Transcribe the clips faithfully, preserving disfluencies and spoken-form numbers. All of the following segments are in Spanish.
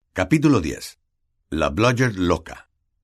Capítulo diez. La Blodgett loca.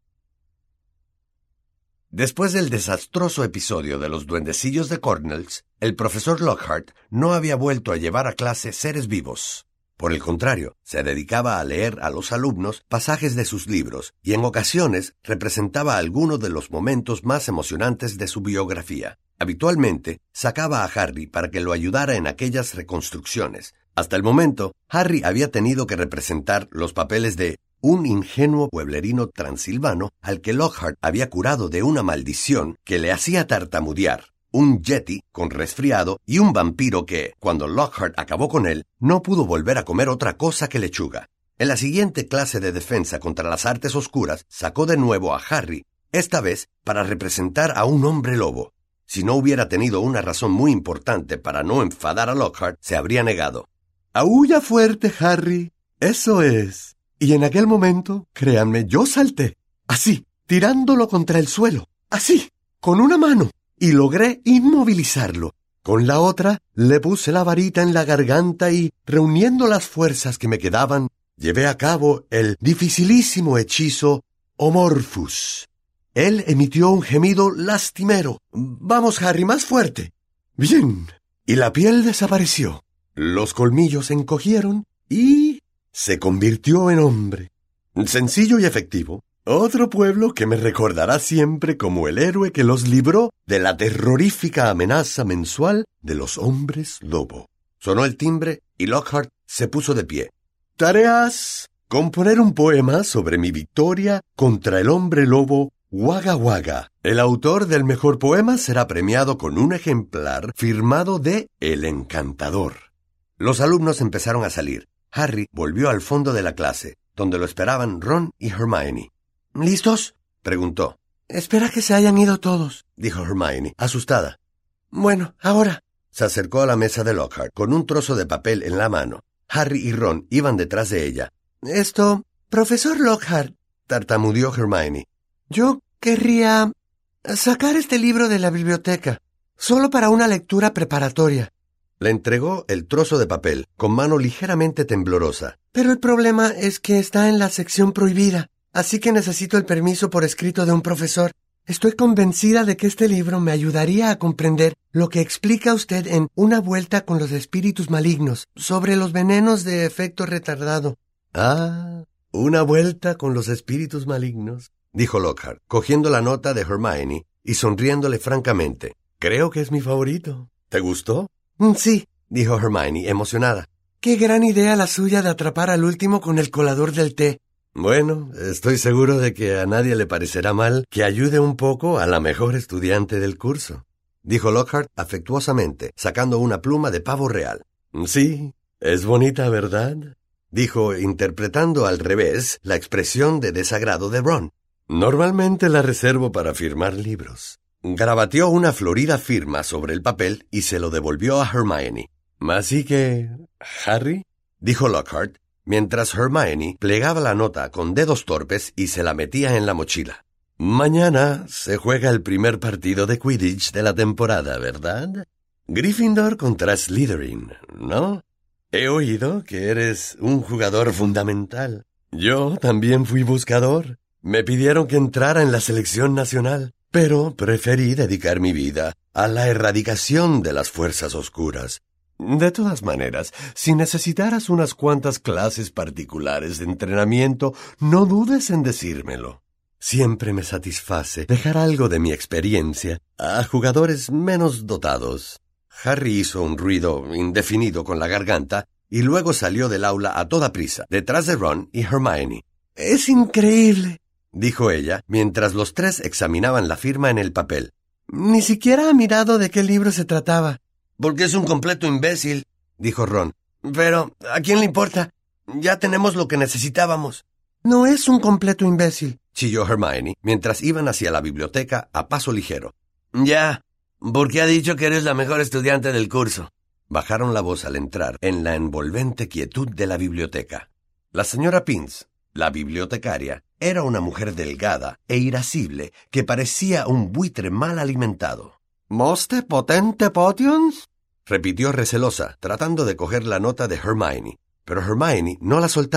Después del desastroso episodio de los duendecillos de Cornells, el profesor Lockhart no había vuelto a llevar a clase seres vivos. Por el contrario, se dedicaba a leer a los alumnos pasajes de sus libros y en ocasiones representaba algunos de los momentos más emocionantes de su biografía. Habitualmente sacaba a Harry para que lo ayudara en aquellas reconstrucciones. Hasta el momento, Harry había tenido que representar los papeles de un ingenuo pueblerino transilvano al que Lockhart había curado de una maldición que le hacía tartamudear, un yeti con resfriado y un vampiro que, cuando Lockhart acabó con él, no pudo volver a comer otra cosa que lechuga. En la siguiente clase de defensa contra las artes oscuras, sacó de nuevo a Harry, esta vez para representar a un hombre lobo. Si no hubiera tenido una razón muy importante para no enfadar a Lockhart, se habría negado. «Aúlla fuerte, Harry. Eso es». Y en aquel momento, créanme, yo salté, así, tirándolo contra el suelo, así, con una mano, y logré inmovilizarlo. Con la otra, le puse la varita en la garganta y, reuniendo las fuerzas que me quedaban, llevé a cabo el dificilísimo hechizo Omorphus. Él emitió un gemido lastimero. «Vamos, Harry, más fuerte». «Bien». Y la piel desapareció. Los colmillos se encogieron y se convirtió en hombre. Sencillo y efectivo. Otro pueblo que me recordará siempre como el héroe que los libró de la terrorífica amenaza mensual de los hombres lobo. Sonó el timbre y Lockhart se puso de pie. «Tareas: componer un poema sobre mi victoria contra el hombre lobo Wagga Wagga. El autor del mejor poema será premiado con un ejemplar firmado de El Encantador». Los alumnos empezaron a salir. Harry volvió al fondo de la clase, donde lo esperaban Ron y Hermione. «¿Listos?», preguntó. «Espera que se hayan ido todos», dijo Hermione, asustada. «Bueno, ahora». Se acercó a la mesa de Lockhart con un trozo de papel en la mano. Harry y Ron iban detrás de ella. «Esto, profesor Lockhart», tartamudeó Hermione. «Yo querría sacar este libro de la biblioteca, solo para una lectura preparatoria». Le entregó el trozo de papel, con mano ligeramente temblorosa. «Pero el problema es que está en la sección prohibida, así que necesito el permiso por escrito de un profesor. Estoy convencida de que este libro me ayudaría a comprender lo que explica usted en Una vuelta con los espíritus malignos, sobre los venenos de efecto retardado». «Ah, Una vuelta con los espíritus malignos», dijo Lockhart, cogiendo la nota de Hermione y sonriéndole francamente. «Creo que es mi favorito. ¿Te gustó?» «Sí», dijo Hermione, emocionada. «Qué gran idea la suya de atrapar al último con el colador del té». «Bueno, estoy seguro de que a nadie le parecerá mal que ayude un poco a la mejor estudiante del curso», dijo Lockhart afectuosamente, sacando una pluma de pavo real. «Sí, es bonita, ¿verdad?», dijo, interpretando al revés la expresión de desagrado de Ron. «Normalmente la reservo para firmar libros». Garabateó una florida firma sobre el papel y se lo devolvió a Hermione. «Así que, Harry», dijo Lockhart, mientras Hermione plegaba la nota con dedos torpes y se la metía en la mochila. «Mañana se juega el primer partido de Quidditch de la temporada, ¿verdad? Gryffindor contra Slytherin, ¿no? He oído que eres un jugador fundamental. Yo también fui buscador. Me pidieron que entrara en la selección nacional, pero preferí dedicar mi vida a la erradicación de las fuerzas oscuras. De todas maneras, si necesitaras unas cuantas clases particulares de entrenamiento, no dudes en decírmelo. Siempre me satisface dejar algo de mi experiencia a jugadores menos dotados». Harry hizo un ruido indefinido con la garganta y luego salió del aula a toda prisa, detrás de Ron y Hermione. «Es increíble», dijo ella, mientras los tres examinaban la firma en el papel. «Ni siquiera ha mirado de qué libro se trataba». «Porque es un completo imbécil», dijo Ron. «Pero, ¿a quién le importa? Ya tenemos lo que necesitábamos». «No es un completo imbécil», chilló Hermione, mientras iban hacia la biblioteca a paso ligero. «Ya, porque ha dicho que eres la mejor estudiante del curso». Bajaron la voz al entrar en la envolvente quietud de la biblioteca. La señora Pince, la bibliotecaria, era una mujer delgada e irascible que parecía un buitre mal alimentado. «¿Moste potente potions?», repitió recelosa, tratando de coger la nota de Hermione, pero Hermione no la soltaba.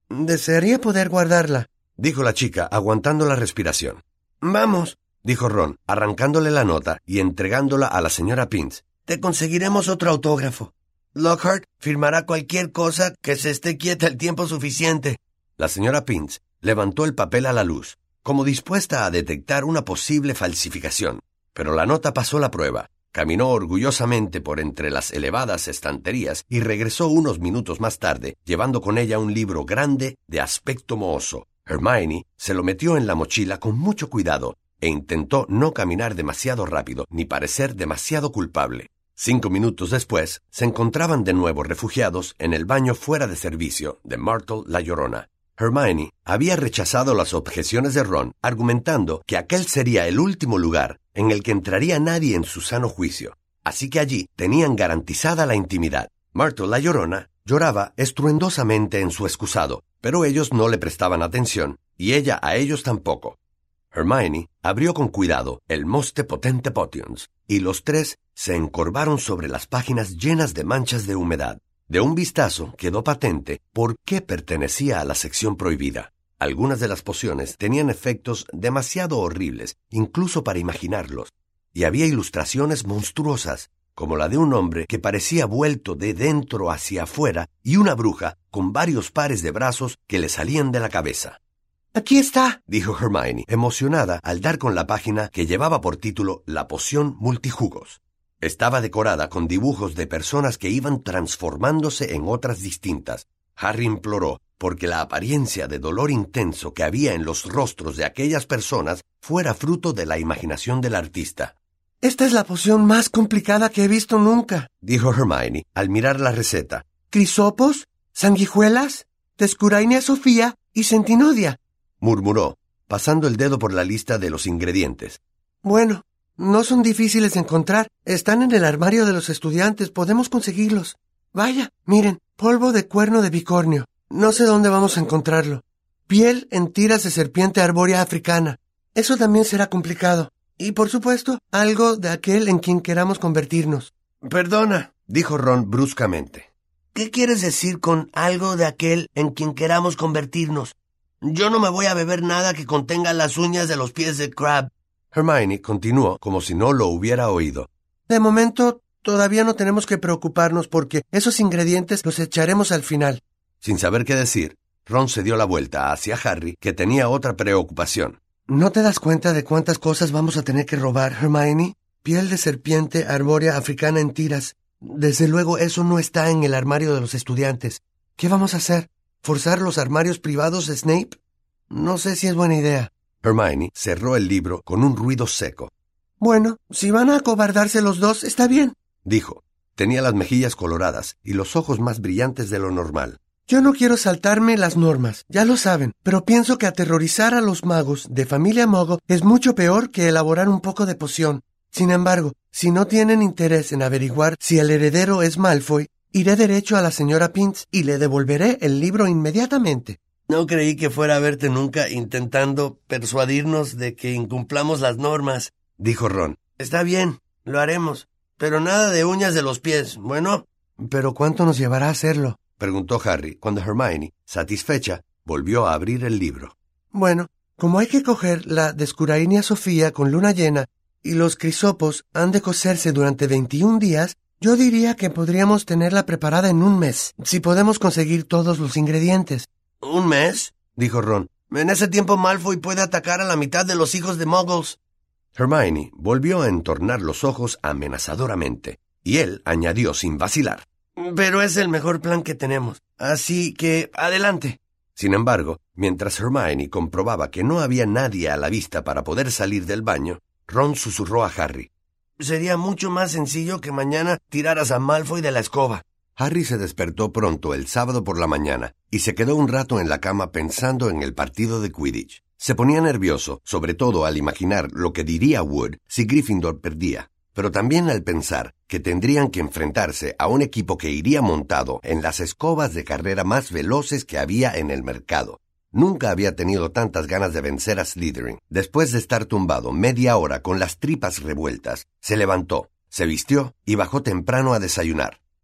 Desearía poder guardarla, dijo la chica, aguantando la respiración. Vamos, dijo Ron, arrancándole la nota y entregándola a la señora Pins. Te conseguiremos otro autógrafo. Lockhart firmará cualquier cosa que se esté quieta el tiempo suficiente. La señora Pins levantó el papel a la luz, como dispuesta a detectar una posible falsificación. Pero la nota pasó la prueba. Caminó orgullosamente por entre las elevadas estanterías y regresó unos minutos más tarde, llevando con ella un libro grande de aspecto mohoso. Hermione se lo metió en la mochila con mucho cuidado e intentó no caminar demasiado rápido ni parecer demasiado culpable. Cinco minutos después, se encontraban de nuevo refugiados en el baño fuera de servicio de Myrtle la Llorona. Hermione había rechazado las objeciones de Ron, argumentando que aquel sería el último lugar en el que entraría nadie en su sano juicio, así que allí tenían garantizada la intimidad. Myrtle la Llorona lloraba estruendosamente en su excusado, pero ellos no le prestaban atención, y ella a ellos tampoco. Hermione abrió con cuidado el Moste Potente Potions, y los tres se encorvaron sobre las páginas llenas de manchas de humedad. De un vistazo quedó patente por qué pertenecía a la sección prohibida. Algunas de las pociones tenían efectos demasiado horribles, incluso para imaginarlos, y había ilustraciones monstruosas, como la de un hombre que parecía vuelto de dentro hacia afuera y una bruja con varios pares de brazos que le salían de la cabeza. «Aquí está», dijo Hermione, emocionada al dar con la página que llevaba por título La poción multijugos. Estaba decorada con dibujos de personas que iban transformándose en otras distintas. Harry imploró porque la apariencia de dolor intenso que había en los rostros de aquellas personas fuera fruto de la imaginación del artista. «Esta es la poción más complicada que he visto nunca», dijo Hermione al mirar la receta. «Crisopos, sanguijuelas, Tescurainia Sofía y Centinodia», murmuró, pasando el dedo por la lista de los ingredientes. «Bueno, no son difíciles de encontrar. Están en el armario de los estudiantes. Podemos conseguirlos. Vaya, miren, polvo de cuerno de bicornio. No sé dónde vamos a encontrarlo. Piel en tiras de serpiente arbórea africana. Eso también será complicado. Y, por supuesto, algo de aquel en quien queramos convertirnos». «Perdona», dijo Ron bruscamente. «¿Qué quieres decir con algo de aquel en quien queramos convertirnos? Yo no me voy a beber nada que contenga las uñas de los pies de Crabbe». Hermione continuó como si no lo hubiera oído. «De momento, todavía no tenemos que preocuparnos porque esos ingredientes los echaremos al final». Sin saber qué decir, Ron se dio la vuelta hacia Harry, que tenía otra preocupación. «¿No te das cuenta de cuántas cosas vamos a tener que robar, Hermione? Piel de serpiente arbórea africana en tiras. Desde luego eso no está en el armario de los estudiantes. ¿Qué vamos a hacer? ¿Forzar los armarios privados de Snape? No sé si es buena idea». Hermione cerró el libro con un ruido seco. «Bueno, si van a acobardarse los dos, está bien», dijo. Tenía las mejillas coloradas y los ojos más brillantes de lo normal. «Yo no quiero saltarme las normas, ya lo saben, pero pienso que aterrorizar a los magos de familia Muggle es mucho peor que elaborar un poco de poción. Sin embargo, si no tienen interés en averiguar si el heredero es Malfoy, iré derecho a la señora Pins y le devolveré el libro inmediatamente». «No creí que fuera a verte nunca intentando persuadirnos de que incumplamos las normas», dijo Ron. «Está bien, lo haremos, pero nada de uñas de los pies, ¿bueno?» «¿Pero cuánto nos llevará a hacerlo?», preguntó Harry, cuando Hermione, satisfecha, volvió a abrir el libro. «Bueno, como hay que coger la Descurainia Sofía con luna llena y los crisopos han de cocerse durante veintiún días, yo diría que podríamos tenerla preparada en un mes, si podemos conseguir todos los ingredientes». «¿Un mes?», dijo Ron. «En ese tiempo Malfoy puede atacar a la mitad de los hijos de Muggles». Hermione volvió a entornar los ojos amenazadoramente, y él añadió sin vacilar. «Pero es el mejor plan que tenemos, así que adelante». Sin embargo, mientras Hermione comprobaba que no había nadie a la vista para poder salir del baño, Ron susurró a Harry. «Sería mucho más sencillo que mañana tiraras a Malfoy de la escoba». Harry se despertó pronto el sábado por la mañana y se quedó un rato en la cama pensando en el partido de Quidditch. Se ponía nervioso, sobre todo al imaginar lo que diría Wood si Gryffindor perdía, pero también al pensar que tendrían que enfrentarse a un equipo que iría montado en las escobas de carrera más veloces que había en el mercado. Nunca había tenido tantas ganas de vencer a Slytherin. Después de estar tumbado media hora con las tripas revueltas, se levantó, se vistió y bajó temprano a desayunar.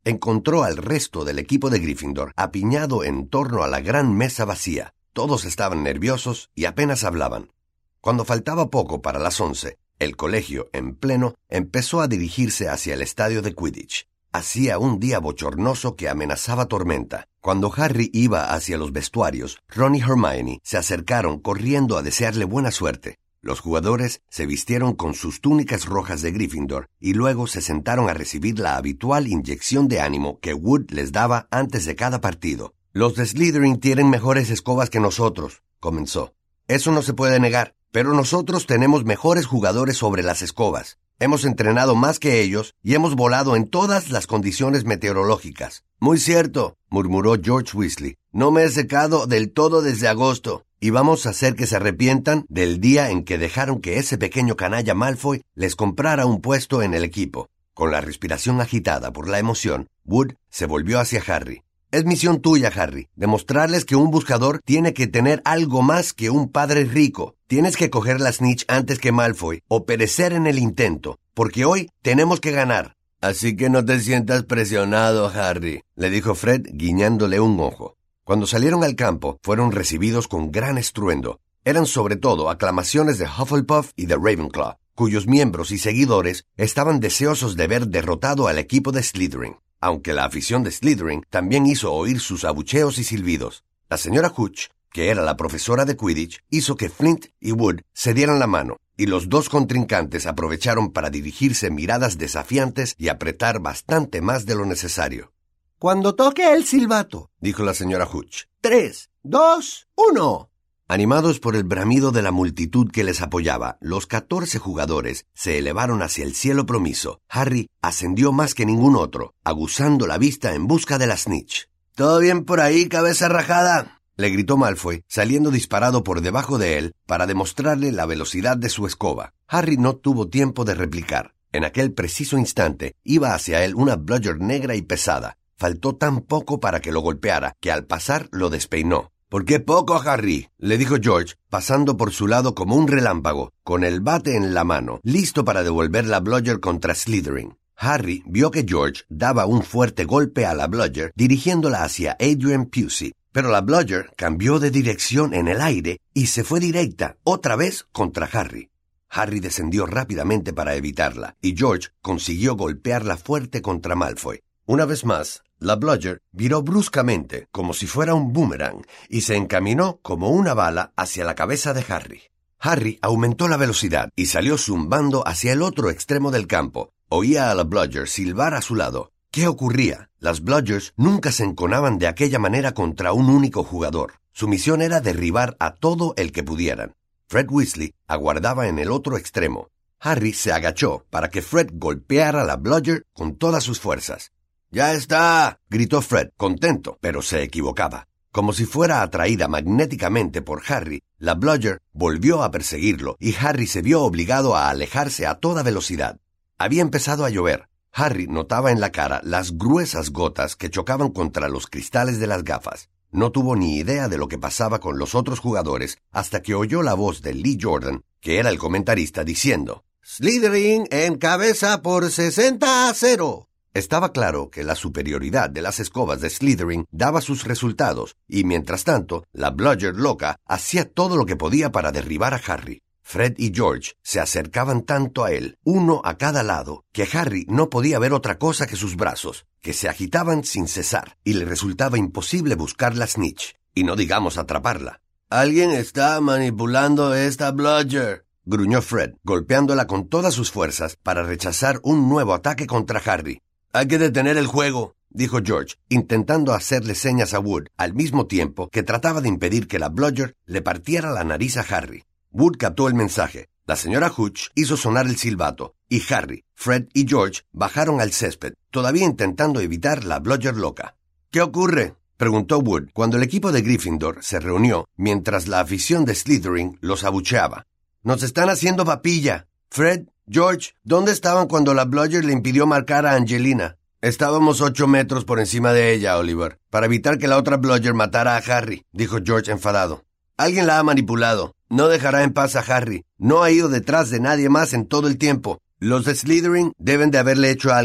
encontró al resto del equipo de Gryffindor apiñado en torno a la gran mesa vacía. Todos estaban nerviosos y apenas hablaban. Cuando faltaba poco para las once, el colegio, en pleno, empezó a dirigirse hacia el estadio de Quidditch. Hacía un día bochornoso que amenazaba tormenta. Cuando Harry iba hacia los vestuarios, Ron y Hermione se acercaron corriendo a desearle buena suerte. Los jugadores se vistieron con sus túnicas rojas de Gryffindor y luego se sentaron a recibir la habitual inyección de ánimo que Wood les daba antes de cada partido. «Los de Slytherin tienen mejores escobas que nosotros», comenzó. «Eso no se puede negar, pero nosotros tenemos mejores jugadores sobre las escobas. Hemos entrenado más que ellos y hemos volado en todas las condiciones meteorológicas». «Muy cierto», murmuró George Weasley. «No me he secado del todo desde agosto. Y vamos a hacer que se arrepientan del día en que dejaron que ese pequeño canalla Malfoy les comprara un puesto en el equipo». Con la respiración agitada por la emoción, Wood se volvió hacia Harry. «Es misión tuya, Harry, demostrarles que un buscador tiene que tener algo más que un padre rico. Tienes que coger la snitch antes que Malfoy o perecer en el intento, porque hoy tenemos que ganar». «Así que no te sientas presionado, Harry», le dijo Fred guiñándole un ojo. Cuando salieron al campo, fueron recibidos con gran estruendo. Eran sobre todo aclamaciones de Hufflepuff y de Ravenclaw, cuyos miembros y seguidores estaban deseosos de ver derrotado al equipo de Slytherin, aunque la afición de Slytherin también hizo oír sus abucheos y silbidos. La señora Hooch, que era la profesora de Quidditch, hizo que Flint y Wood se dieran la mano, y los dos contrincantes aprovecharon para dirigirse miradas desafiantes y apretar bastante más de lo necesario. «Cuando toque el silbato», dijo la señora Hooch. «Tres, dos, uno». Animados por el bramido de la multitud que les apoyaba, los catorce jugadores se elevaron hacia el cielo promiso. Harry ascendió más que ningún otro, aguzando la vista en busca de la snitch. «¿Todo bien por ahí, cabeza rajada?», le gritó Malfoy, saliendo disparado por debajo de él para demostrarle la velocidad de su escoba. Harry no tuvo tiempo de replicar. En aquel preciso instante iba hacia él una bludger negra y pesada. Faltó tan poco para que lo golpeara que al pasar lo despeinó. «¿Por qué poco, Harry?», le dijo George, pasando por su lado como un relámpago, con el bate en la mano, listo para devolver la bludger contra Slytherin. Harry vio que George daba un fuerte golpe a la bludger dirigiéndola hacia Adrian Pusey, pero la bludger cambió de dirección en el aire y se fue directa, otra vez, contra Harry. Harry descendió rápidamente para evitarla, y George consiguió golpearla fuerte contra Malfoy. Una vez más, la bludger viró bruscamente, como si fuera un boomerang, y se encaminó como una bala hacia la cabeza de Harry. Harry aumentó la velocidad y salió zumbando hacia el otro extremo del campo. Oía a la bludger silbar a su lado. ¿Qué ocurría? Las bludgers nunca se enconaban de aquella manera contra un único jugador. Su misión era derribar a todo el que pudieran. Fred Weasley aguardaba en el otro extremo. Harry se agachó para que Fred golpeara a la bludger con todas sus fuerzas. «¡Ya está!», gritó Fred, contento, pero se equivocaba. Como si fuera atraída magnéticamente por Harry, la bludger volvió a perseguirlo y Harry se vio obligado a alejarse a toda velocidad. Había empezado a llover. Harry notaba en la cara las gruesas gotas que chocaban contra los cristales de las gafas. No tuvo ni idea de lo que pasaba con los otros jugadores hasta que oyó la voz de Lee Jordan, que era el comentarista, diciendo: «Slytherin encabeza por sesenta a cero». Estaba claro que la superioridad de las escobas de Slytherin daba sus resultados, y mientras tanto, la bludger loca hacía todo lo que podía para derribar a Harry. Fred y George se acercaban tanto a él, uno a cada lado, que Harry no podía ver otra cosa que sus brazos, que se agitaban sin cesar, y le resultaba imposible buscar la snitch, y no digamos atraparla. «Alguien está manipulando esta bludger», gruñó Fred, golpeándola con todas sus fuerzas para rechazar un nuevo ataque contra Harry. «Hay que detener el juego», dijo George, intentando hacerle señas a Wood, al mismo tiempo que trataba de impedir que la bludger le partiera la nariz a Harry. Wood captó el mensaje. La señora Hooch hizo sonar el silbato, y Harry, Fred y George bajaron al césped, todavía intentando evitar la bludger loca. «¿Qué ocurre?», preguntó Wood cuando el equipo de Gryffindor se reunió mientras la afición de Slytherin los abucheaba. «Nos están haciendo papilla. Fred, George, ¿dónde estaban cuando la bludger le impidió marcar a Angelina?» «Estábamos ocho metros por encima de ella, Oliver, para evitar que la otra bludger matara a Harry», dijo George enfadado. «Alguien la ha manipulado. No dejará en paz a Harry. No ha ido detrás de nadie más en todo el tiempo. Los de Slytherin deben de haberle hecho algo».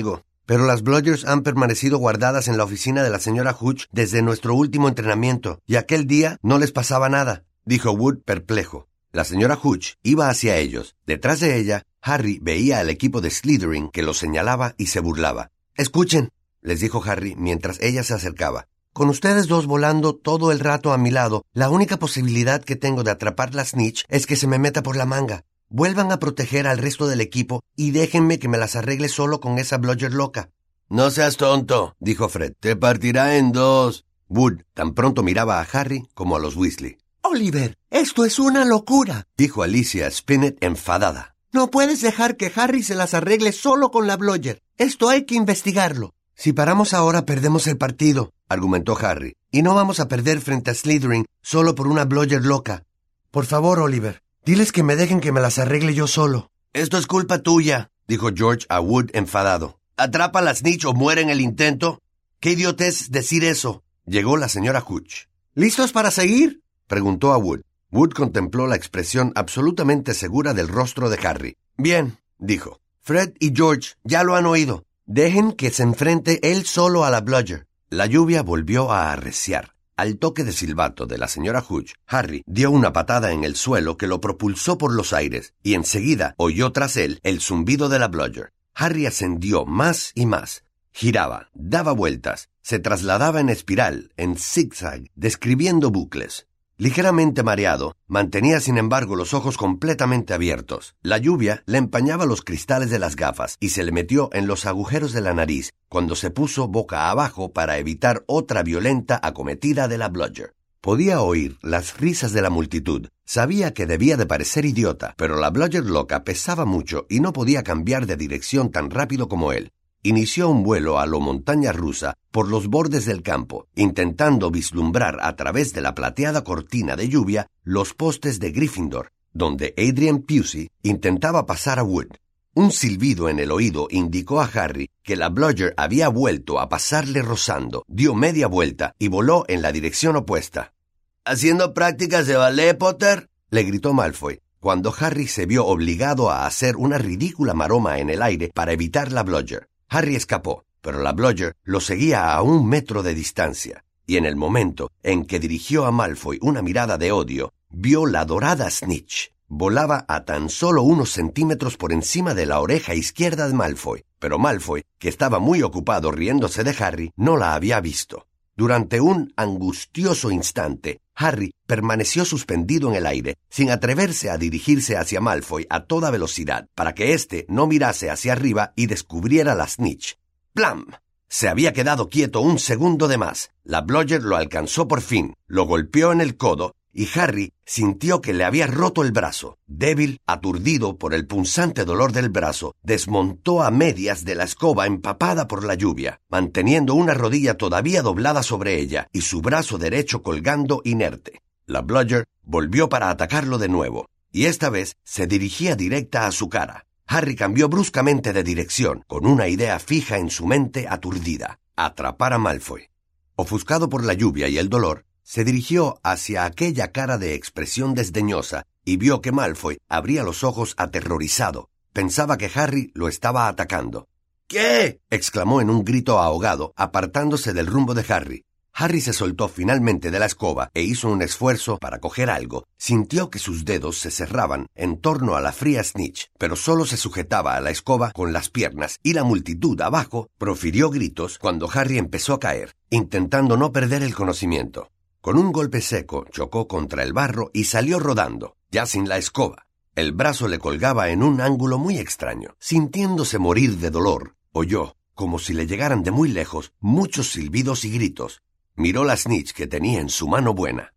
Pero las Blodgers han permanecido guardadas en la oficina de la señora Hooch desde nuestro último entrenamiento, y aquel día no les pasaba nada, dijo Wood perplejo. La señora Hooch iba hacia ellos. Detrás de ella, Harry veía al equipo de Slytherin que los señalaba y se burlaba. «Escuchen», les dijo Harry mientras ella se acercaba. «Con ustedes dos volando todo el rato a mi lado, la única posibilidad que tengo de atrapar la snitch es que se me meta por la manga. Vuelvan a proteger al resto del equipo y déjenme que me las arregle solo con esa Blodger loca». «No seas tonto», dijo Fred. «Te partirá en dos». Wood tan pronto miraba a Harry como a los Weasley. «Oliver, esto es una locura», dijo Alicia Spinnet enfadada. «No puedes dejar que Harry se las arregle solo con la Blodger. Esto hay que investigarlo». «Si paramos ahora perdemos el partido», argumentó Harry, «y no vamos a perder frente a Slytherin solo por una Blodger loca. Por favor, Oliver, diles que me dejen que me las arregle yo solo». «Esto es culpa tuya», dijo George a Wood enfadado. «Atrapa a la snitch o muere en el intento». «¿Qué idiotez decir eso?». Llegó la señora Hooch. «¿Listos para seguir?», preguntó a Wood. Wood contempló la expresión absolutamente segura del rostro de Harry. «Bien», dijo. «Fred y George ya lo han oído. Dejen que se enfrente él solo a la Blodger». La lluvia volvió a arreciar. Al toque de silbato de la señora Hooch, Harry dio una patada en el suelo que lo propulsó por los aires, y enseguida oyó tras él el zumbido de la Blodger. Harry ascendió más y más. Giraba, daba vueltas, se trasladaba en espiral, en zigzag, describiendo bucles. Ligeramente mareado, mantenía sin embargo los ojos completamente abiertos. La lluvia le empañaba los cristales de las gafas y se le metió en los agujeros de la nariz cuando se puso boca abajo para evitar otra violenta acometida de la Blodger. Podía oír las risas de la multitud. Sabía que debía de parecer idiota, pero la Blodger loca pesaba mucho y no podía cambiar de dirección tan rápido como él. Inició un vuelo a lo montaña rusa por los bordes del campo, intentando vislumbrar a través de la plateada cortina de lluvia los postes de Gryffindor, donde Adrian Pusey intentaba pasar a Wood. Un silbido en el oído indicó a Harry que la Blodger había vuelto a pasarle rozando, dio media vuelta y voló en la dirección opuesta. «¿Haciendo prácticas de ballet, Potter?», le gritó Malfoy, cuando Harry se vio obligado a hacer una ridícula maroma en el aire para evitar la Blodger. Harry escapó, pero la Blodger lo seguía a un metro de distancia, y en el momento en que dirigió a Malfoy una mirada de odio, vio la dorada snitch. Volaba a tan solo unos centímetros por encima de la oreja izquierda de Malfoy, pero Malfoy, que estaba muy ocupado riéndose de Harry, no la había visto. Durante un angustioso instante, Harry permaneció suspendido en el aire, sin atreverse a dirigirse hacia Malfoy a toda velocidad, para que éste no mirase hacia arriba y descubriera la snitch. ¡Plam! Se había quedado quieto un segundo de más. La Blodger lo alcanzó por fin, lo golpeó en el codo, y Harry sintió que le había roto el brazo. Débil, aturdido por el punzante dolor del brazo, desmontó a medias de la escoba empapada por la lluvia, manteniendo una rodilla todavía doblada sobre ella y su brazo derecho colgando inerte. La Blodger volvió para atacarlo de nuevo, y esta vez se dirigía directa a su cara. Harry cambió bruscamente de dirección, con una idea fija en su mente aturdida: atrapar a Malfoy. Ofuscado por la lluvia y el dolor, se dirigió hacia aquella cara de expresión desdeñosa y vio que Malfoy abría los ojos aterrorizado. Pensaba que Harry lo estaba atacando. «¿Qué?», exclamó en un grito ahogado, apartándose del rumbo de Harry. Harry se soltó finalmente de la escoba e hizo un esfuerzo para coger algo. Sintió que sus dedos se cerraban en torno a la fría snitch, pero solo se sujetaba a la escoba con las piernas, y la multitud abajo profirió gritos cuando Harry empezó a caer, intentando no perder el conocimiento. Con un golpe seco chocó contra el barro y salió rodando, ya sin la escoba. El brazo le colgaba en un ángulo muy extraño. Sintiéndose morir de dolor, oyó, como si le llegaran de muy lejos, muchos silbidos y gritos. Miró la snitch que tenía en su mano buena.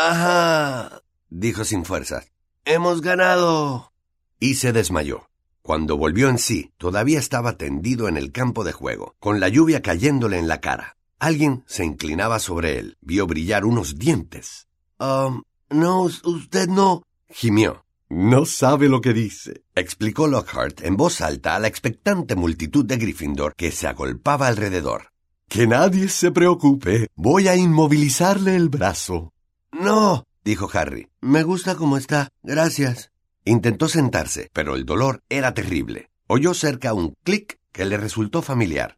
«¡Ajá!», dijo sin fuerzas. «¡Hemos ganado!». Y se desmayó. Cuando volvió en sí, todavía estaba tendido en el campo de juego, con la lluvia cayéndole en la cara. Alguien se inclinaba sobre él. Vio brillar unos dientes. «Um, no, usted no», gimió. «No sabe lo que dice», explicó Lockhart en voz alta a la expectante multitud de Gryffindor que se agolpaba alrededor. «Que nadie se preocupe. Voy a inmovilizarle el brazo». «No», dijo Harry. «Me gusta como está. Gracias». Intentó sentarse, pero el dolor era terrible. Oyó cerca un clic que le resultó familiar.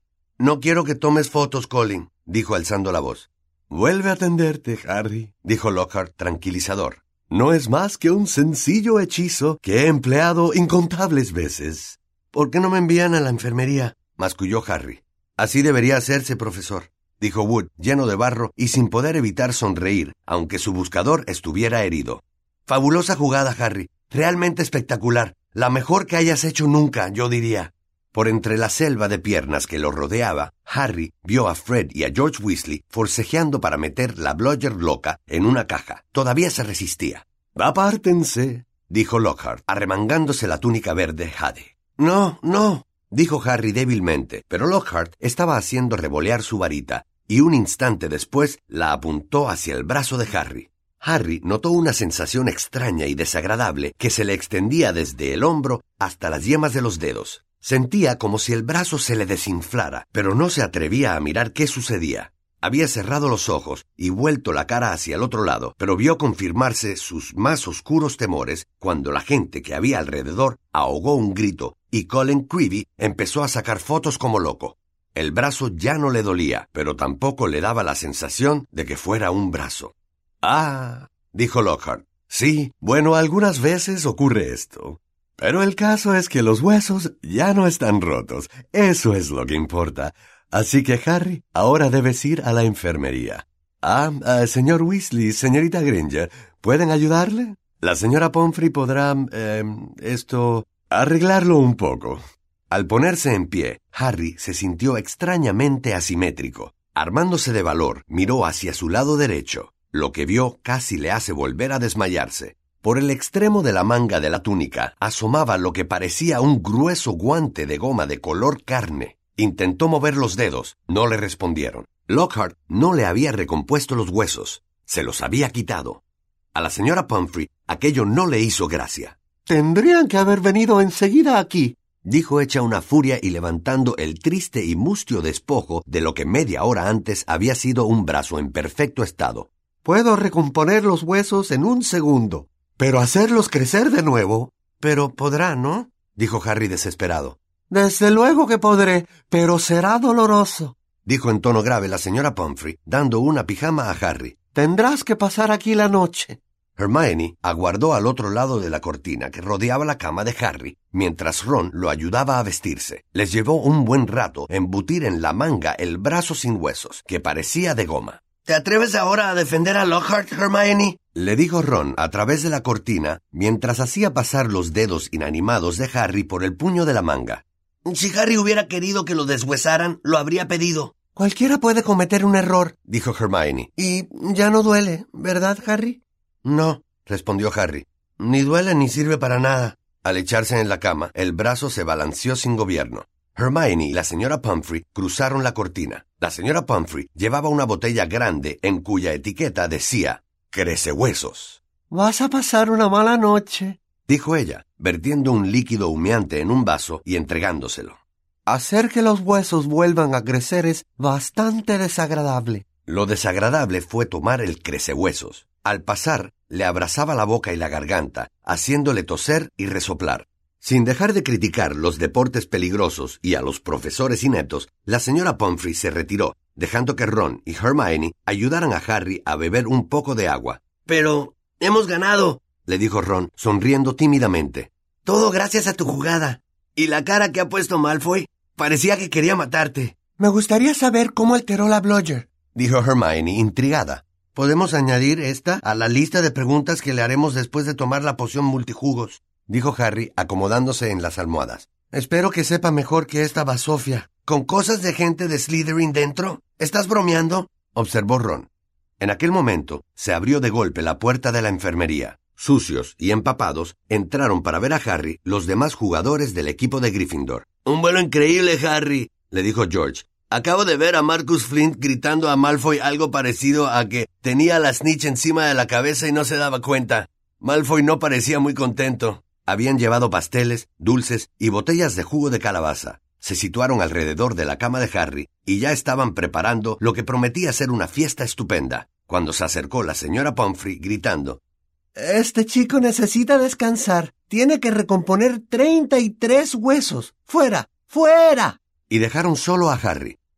No quiero que tomes fotos, Colin, dijo alzando la voz. Vuelve a atenderte, Harry, dijo Lockhart tranquilizador. No es más que un sencillo hechizo que he empleado incontables veces. ¿Por qué no me envían a la enfermería?, masculló Harry. Así debería hacerse, profesor, dijo Wood, lleno de barro y sin poder evitar sonreír, aunque su buscador estuviera herido. Fabulosa jugada, Harry. Realmente espectacular. La mejor que hayas hecho nunca, yo diría. Por entre la selva de piernas que lo rodeaba, Harry vio a Fred y a George Weasley forcejeando para meter la Blodger loca en una caja. Todavía se resistía. «Apártense», dijo Lockhart, arremangándose la túnica verde jade. «No, no», dijo Harry débilmente, pero Lockhart estaba haciendo revolear su varita, y un instante después la apuntó hacia el brazo de Harry. Harry notó una sensación extraña y desagradable que se le extendía desde el hombro hasta las yemas de los dedos. Sentía como si el brazo se le desinflara, pero no se atrevía a mirar qué sucedía. Había cerrado los ojos y vuelto la cara hacia el otro lado, pero vio confirmarse sus más oscuros temores cuando la gente que había alrededor ahogó un grito y Colin Creevy empezó a sacar fotos como loco. El brazo ya no le dolía, pero tampoco le daba la sensación de que fuera un brazo. «Ah», dijo Lockhart. «Sí, bueno, algunas veces ocurre esto. Pero el caso es que los huesos ya no están rotos. Eso es lo que importa. Así que, Harry, ahora debes ir a la enfermería. Ah, uh, señor Weasley, señorita Granger, ¿pueden ayudarle? La señora Pomfrey podrá, eh, esto, arreglarlo un poco». Al ponerse en pie, Harry se sintió extrañamente asimétrico. Armándose de valor, miró hacia su lado derecho. Lo que vio casi le hace volver a desmayarse. Por el extremo de la manga de la túnica asomaba lo que parecía un grueso guante de goma de color carne. Intentó mover los dedos, no le respondieron. Lockhart no le había recompuesto los huesos, se los había quitado. A la señora Pomfrey aquello no le hizo gracia. «Tendrían que haber venido enseguida aquí», dijo hecha una furia y levantando el triste y mustio despojo de lo que media hora antes había sido un brazo en perfecto estado. «Puedo recomponer los huesos en un segundo. Pero hacerlos crecer de nuevo...» «Pero podrá, ¿no?», dijo Harry desesperado. «Desde luego que podré, pero será doloroso», dijo en tono grave la señora Pomfrey, dando una pijama a Harry. «Tendrás que pasar aquí la noche». Hermione aguardó al otro lado de la cortina que rodeaba la cama de Harry, mientras Ron lo ayudaba a vestirse. Les llevó un buen rato embutir en la manga el brazo sin huesos, que parecía de goma. «¿Te atreves ahora a defender a Lockhart, Hermione?», le dijo Ron a través de la cortina, mientras hacía pasar los dedos inanimados de Harry por el puño de la manga. «Si Harry hubiera querido que lo deshuesaran, lo habría pedido». «Cualquiera puede cometer un error», dijo Hermione. «Y ya no duele, ¿verdad, Harry?» «No», respondió Harry. «Ni duele ni sirve para nada». Al echarse en la cama, el brazo se balanceó sin gobierno. Hermione y la señora Pomfrey cruzaron la cortina. La señora Pomfrey llevaba una botella grande en cuya etiqueta decía «Crecehuesos». «Vas a pasar una mala noche», dijo ella, vertiendo un líquido humeante en un vaso y entregándoselo. «Hacer que los huesos vuelvan a crecer es bastante desagradable». Lo desagradable fue tomar el crecehuesos. Al pasar, le abrazaba la boca y la garganta, haciéndole toser y resoplar. Sin dejar de criticar los deportes peligrosos y a los profesores ineptos, la señora Pomfrey se retiró, dejando que Ron y Hermione ayudaran a Harry a beber un poco de agua. «Pero hemos ganado», le dijo Ron, sonriendo tímidamente. «Todo gracias a tu jugada. Y la cara que ha puesto Malfoy, parecía que quería matarte». «Me gustaría saber cómo alteró la Blodger», dijo Hermione, intrigada. «Podemos añadir esta a la lista de preguntas que le haremos después de tomar la poción multijugos», dijo Harry, acomodándose en las almohadas. «Espero que sepa mejor que esta basofia. ¿Con cosas de gente de Slytherin dentro? ¿Estás bromeando?», observó Ron. En aquel momento, se abrió de golpe la puerta de la enfermería. Sucios y empapados, entraron para ver a Harry los demás jugadores del equipo de Gryffindor. «Un vuelo increíble, Harry», le dijo George. «Acabo de ver a Marcus Flint gritando a Malfoy algo parecido a que tenía la snitch encima de la cabeza y no se daba cuenta. Malfoy no parecía muy contento». Habían llevado pasteles, dulces y botellas de jugo de calabaza. Se situaron alrededor de la cama de Harry y ya estaban preparando lo que prometía ser una fiesta estupenda, cuando se acercó la señora Pomfrey gritando: «Este chico necesita descansar. Tiene que recomponer treinta y tres huesos. ¡Fuera! ¡Fuera!». Y dejaron solo a Harry.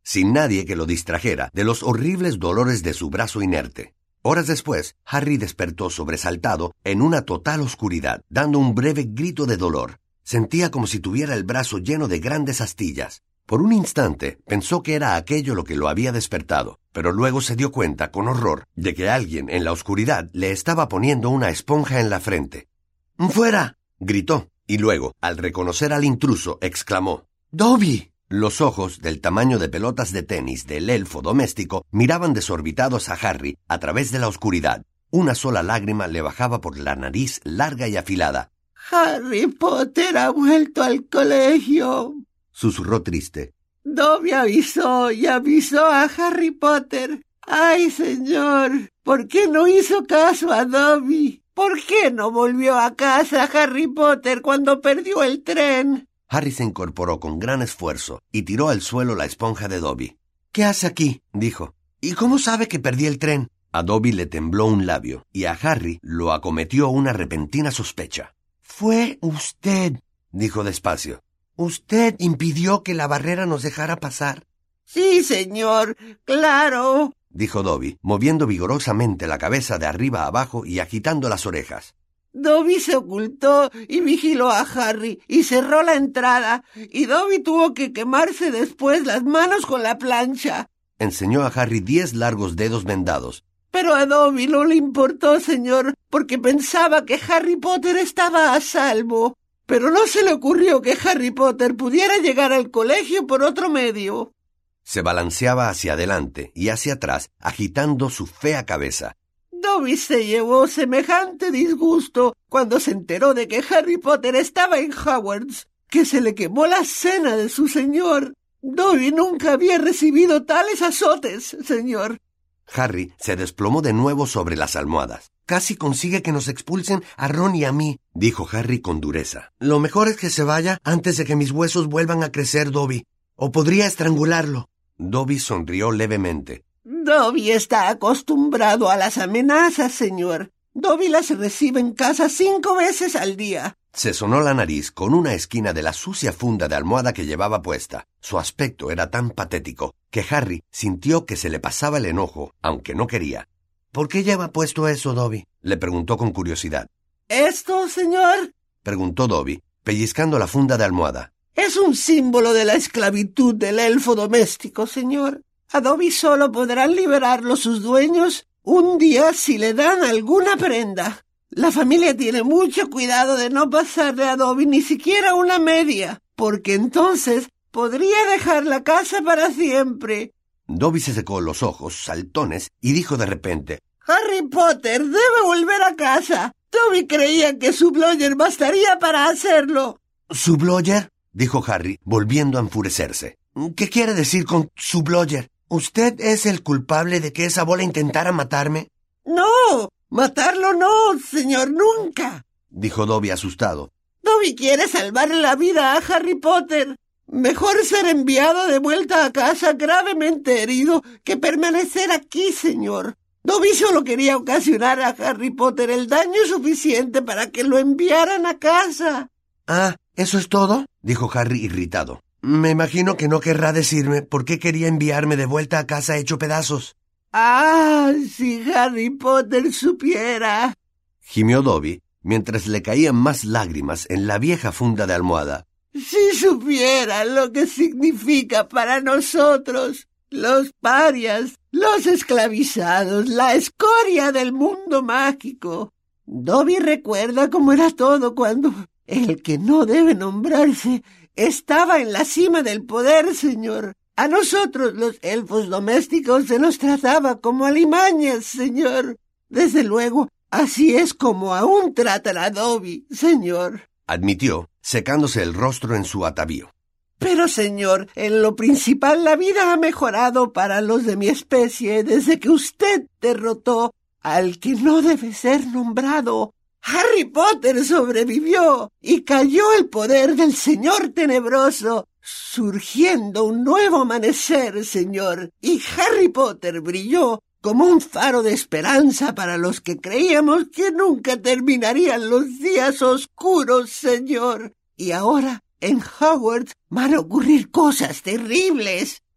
sin nadie que lo distrajera de los horribles dolores de su brazo inerte. Horas después, Harry despertó sobresaltado en una total oscuridad, dando un breve grito de dolor. Sentía como si tuviera el brazo lleno de grandes astillas. Por un instante pensó que era aquello lo que lo había despertado, pero luego se dio cuenta con horror de que alguien en la oscuridad le estaba poniendo una esponja en la frente. ¡Fuera!, gritó, y luego, al reconocer al intruso, exclamó: ¡Dobby! Los ojos, del tamaño de pelotas de tenis del elfo doméstico, miraban desorbitados a Harry a través de la oscuridad. Una sola lágrima le bajaba por la nariz larga y afilada. «Harry Potter ha vuelto al colegio», susurró triste. «Dobby avisó y avisó a Harry Potter. ¡Ay, señor! ¿Por qué no hizo caso a Dobby? ¿Por qué no volvió a casa Harry Potter cuando perdió el tren?» Harry se incorporó con gran esfuerzo y tiró al suelo la esponja de Dobby. «¿Qué hace aquí?», dijo. «¿Y cómo sabe que perdí el tren?» A Dobby le tembló un labio y a Harry lo acometió una repentina sospecha. «Fue usted», dijo despacio. «Usted impidió que la barrera nos dejara pasar». «Sí, señor, claro», dijo Dobby, moviendo vigorosamente la cabeza de arriba a abajo y agitando las orejas. Dobby se ocultó y vigiló a Harry y cerró la entrada, y Dobby tuvo que quemarse después las manos con la plancha. Enseñó a Harry diez largos dedos vendados. Pero a Dobby no le importó, señor, porque pensaba que Harry Potter estaba a salvo. Pero no se le ocurrió que Harry Potter pudiera llegar al colegio por otro medio. Se balanceaba hacia adelante y hacia atrás, agitando su fea cabeza. Dobby se llevó semejante disgusto cuando se enteró de que Harry Potter estaba en Hogwarts, que se le quemó la cena de su señor. Dobby nunca había recibido tales azotes, señor. Harry se desplomó de nuevo sobre las almohadas. «Casi consigue que nos expulsen a Ron y a mí», dijo Harry con dureza. «Lo mejor es que se vaya antes de que mis huesos vuelvan a crecer, Dobby. O podría estrangularlo». Dobby sonrió levemente. Dobby está acostumbrado a las amenazas, señor. Dobby las recibe en casa cinco veces al día. Se sonó la nariz con una esquina de la sucia funda de almohada que llevaba puesta. Su aspecto era tan patético que Harry sintió que se le pasaba el enojo, aunque no quería. «¿Por qué lleva puesto eso, Dobby?», le preguntó con curiosidad. «¿Esto, señor?», preguntó Dobby, pellizcando la funda de almohada. «Es un símbolo de la esclavitud del elfo doméstico, señor. A Dobby solo podrán liberarlo sus dueños un día si le dan alguna prenda. La familia tiene mucho cuidado de no pasarle a Dobby ni siquiera una media, porque entonces podría dejar la casa para siempre». Dobby se secó los ojos, saltones, y dijo de repente: «Harry Potter debe volver a casa. Dobby creía que su Blogger bastaría para hacerlo». ¿Su Blogger?», dijo Harry, volviendo a enfurecerse. «¿Qué quiere decir con su Blogger? ¿Usted es el culpable de que esa bola intentara matarme?» «No, matarlo no, señor, nunca», dijo Dobby asustado. «Dobby quiere salvarle la vida a Harry Potter. Mejor ser enviado de vuelta a casa gravemente herido que permanecer aquí, señor. Dobby solo quería ocasionar a Harry Potter el daño suficiente para que lo enviaran a casa». «Ah, ¿eso es todo?», dijo Harry irritado. «Me imagino que no querrá decirme por qué quería enviarme de vuelta a casa hecho pedazos». «Ah, si Harry Potter supiera», gimió Dobby, mientras le caían más lágrimas en la vieja funda de almohada. «Si supiera lo que significa para nosotros, los parias, los esclavizados, la escoria del mundo mágico. Dobby recuerda cómo era todo cuando el que no debe nombrarse estaba en la cima del poder, señor. A nosotros, los elfos domésticos, se nos trataba como alimañas, señor. Desde luego, así es como aún tratan a Dobby, señor», admitió, secándose el rostro en su atavío. «Pero, señor, en lo principal la vida ha mejorado para los de mi especie desde que usted derrotó al que no debe ser nombrado. Harry Potter sobrevivió y cayó el poder del Señor Tenebroso, surgiendo un nuevo amanecer, señor, y Harry Potter brilló como un faro de esperanza para los que creíamos que nunca terminarían los días oscuros, señor. Y ahora, en Hogwarts, van a ocurrir cosas terribles,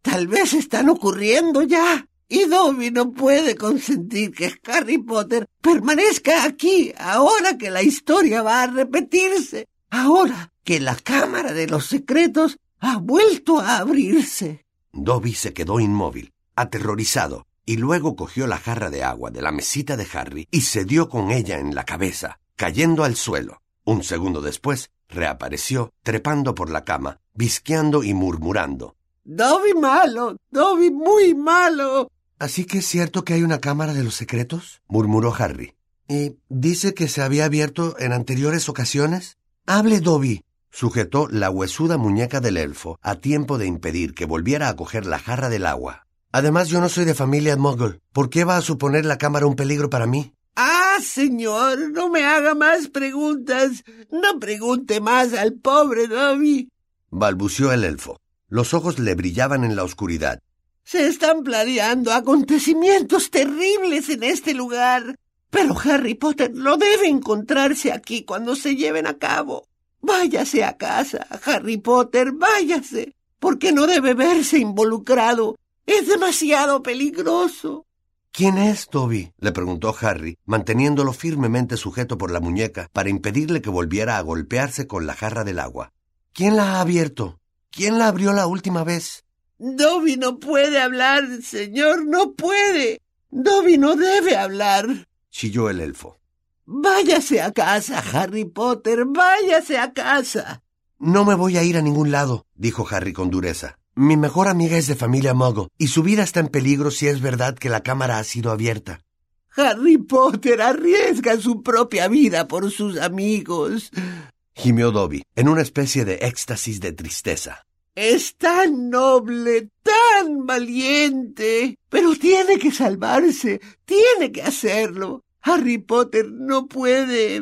tal vez están ocurriendo ya. Y Dobby no puede consentir que Harry Potter permanezca aquí ahora que la historia va a repetirse, ahora que la Cámara de los Secretos ha vuelto a abrirse. Dobby se quedó inmóvil, aterrorizado, y luego cogió la jarra de agua de la mesita de Harry y se dio con ella en la cabeza, cayendo al suelo. Un segundo después, reapareció, trepando por la cama, visqueando y murmurando. «Dobby malo, Dobby muy malo». ¿Así que es cierto que hay una Cámara de los Secretos?, murmuró Harry. ¿Y dice que se había abierto en anteriores ocasiones? ¡Hable, Dobby! Sujetó la huesuda muñeca del elfo a tiempo de impedir que volviera a coger la jarra del agua. Además, yo no soy de familia Muggle. ¿Por qué va a suponer la cámara un peligro para mí? ¡Ah, señor! No me haga más preguntas. No pregunte más al pobre Dobby. Balbució el elfo. Los ojos le brillaban en la oscuridad. Se están planeando acontecimientos terribles en este lugar, pero Harry Potter no debe encontrarse aquí cuando se lleven a cabo. Váyase a casa, Harry Potter, váyase, porque no debe verse involucrado. Es demasiado peligroso. ¿Quién es, Dobby?, le preguntó Harry, manteniéndolo firmemente sujeto por la muñeca para impedirle que volviera a golpearse con la jarra del agua. ¿Quién la ha abierto? ¿Quién la abrió la última vez? Dobby no puede hablar, señor, no puede. Dobby no debe hablar, chilló el elfo. Váyase a casa, Harry Potter, váyase a casa. No me voy a ir a ningún lado, dijo Harry con dureza. Mi mejor amiga es de familia Muggle, y su vida está en peligro si es verdad que la cámara ha sido abierta. Harry Potter arriesga su propia vida por sus amigos, gimió Dobby, en una especie de éxtasis de tristeza. Es tan noble, tan valiente, pero tiene que salvarse, tiene que hacerlo. Harry Potter no puede...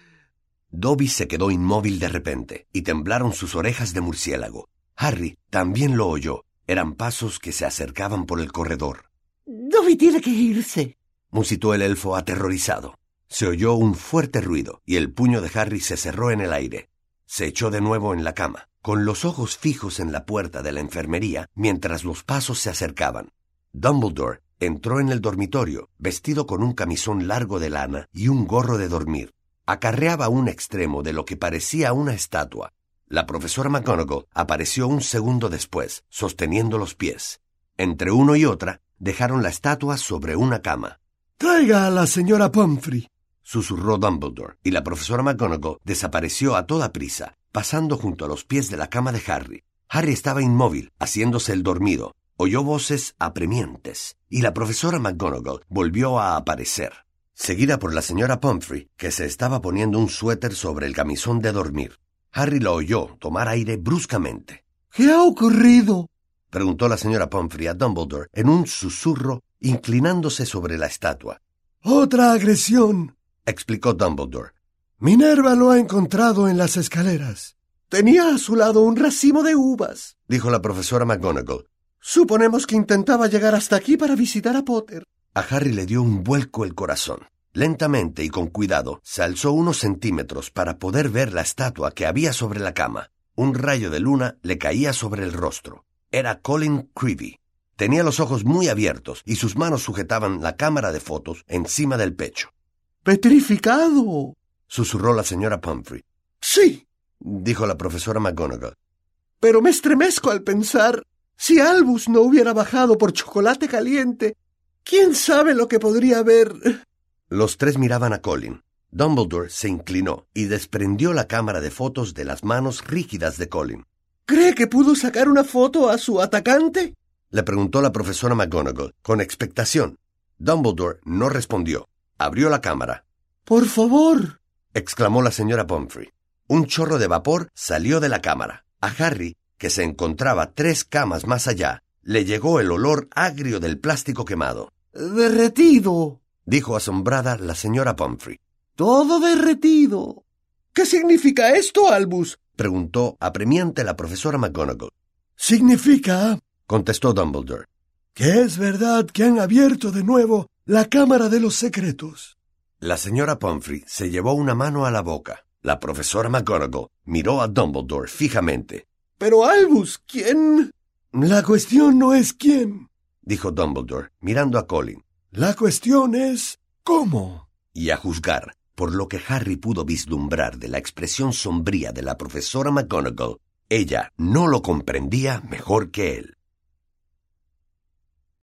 Dobby se quedó inmóvil de repente, y temblaron sus orejas de murciélago. Harry también lo oyó. Eran pasos que se acercaban por el corredor. Dobby tiene que irse, musitó el elfo aterrorizado. Se oyó un fuerte ruido, y el puño de Harry se cerró en el aire. Se echó de nuevo en la cama, con los ojos fijos en la puerta de la enfermería mientras los pasos se acercaban. Dumbledore entró en el dormitorio, vestido con un camisón largo de lana y un gorro de dormir. Acarreaba un extremo de lo que parecía una estatua. La profesora McGonagall apareció un segundo después, sosteniendo los pies. Entre uno y otra, dejaron la estatua sobre una cama. «Traiga a la señora Pomfrey», susurró Dumbledore, y la profesora McGonagall desapareció a toda prisa, pasando junto a los pies de la cama de Harry. Harry estaba inmóvil, haciéndose el dormido. Oyó voces apremiantes, y la profesora McGonagall volvió a aparecer, seguida por la señora Pomfrey, que se estaba poniendo un suéter sobre el camisón de dormir. Harry lo oyó tomar aire bruscamente. «¿Qué ha ocurrido?», preguntó la señora Pomfrey a Dumbledore en un susurro, inclinándose sobre la estatua. «Otra agresión», explicó Dumbledore. «Minerva lo ha encontrado en las escaleras. Tenía a su lado un racimo de uvas», dijo la profesora McGonagall. «Suponemos que intentaba llegar hasta aquí para visitar a Potter». A Harry le dio un vuelco el corazón. Lentamente y con cuidado, se alzó unos centímetros para poder ver la estatua que había sobre la cama. Un rayo de luna le caía sobre el rostro. Era Colin Creevey. Tenía los ojos muy abiertos y sus manos sujetaban la cámara de fotos encima del pecho. «¡Petrificado!», susurró la señora Pomfrey. «Sí», dijo la profesora McGonagall. «Pero me estremezco al pensar, si Albus no hubiera bajado por chocolate caliente, ¿quién sabe lo que podría haber...» Los tres miraban a Colin. Dumbledore se inclinó y desprendió la cámara de fotos de las manos rígidas de Colin. «¿Cree que pudo sacar una foto a su atacante?», le preguntó la profesora McGonagall, con expectación. Dumbledore no respondió. Abrió la cámara. «Por favor», exclamó la señora Pomfrey. Un chorro de vapor salió de la cámara. A Harry, que se encontraba tres camas más allá, le llegó el olor agrio del plástico quemado. «Derretido», dijo asombrada la señora Pomfrey. «Todo derretido». «¿Qué significa esto, Albus?», preguntó apremiante la profesora McGonagall. «Significa», contestó Dumbledore, «que es verdad que han abierto de nuevo la Cámara de los Secretos». La señora Pomfrey se llevó una mano a la boca. La profesora McGonagall miró a Dumbledore fijamente. «Pero Albus, ¿quién...?» La cuestión no es quién, dijo Dumbledore, mirando a Colin. La cuestión es cómo. Y a juzgar por lo que Harry pudo vislumbrar de la expresión sombría de la profesora McGonagall, ella no lo comprendía mejor que él.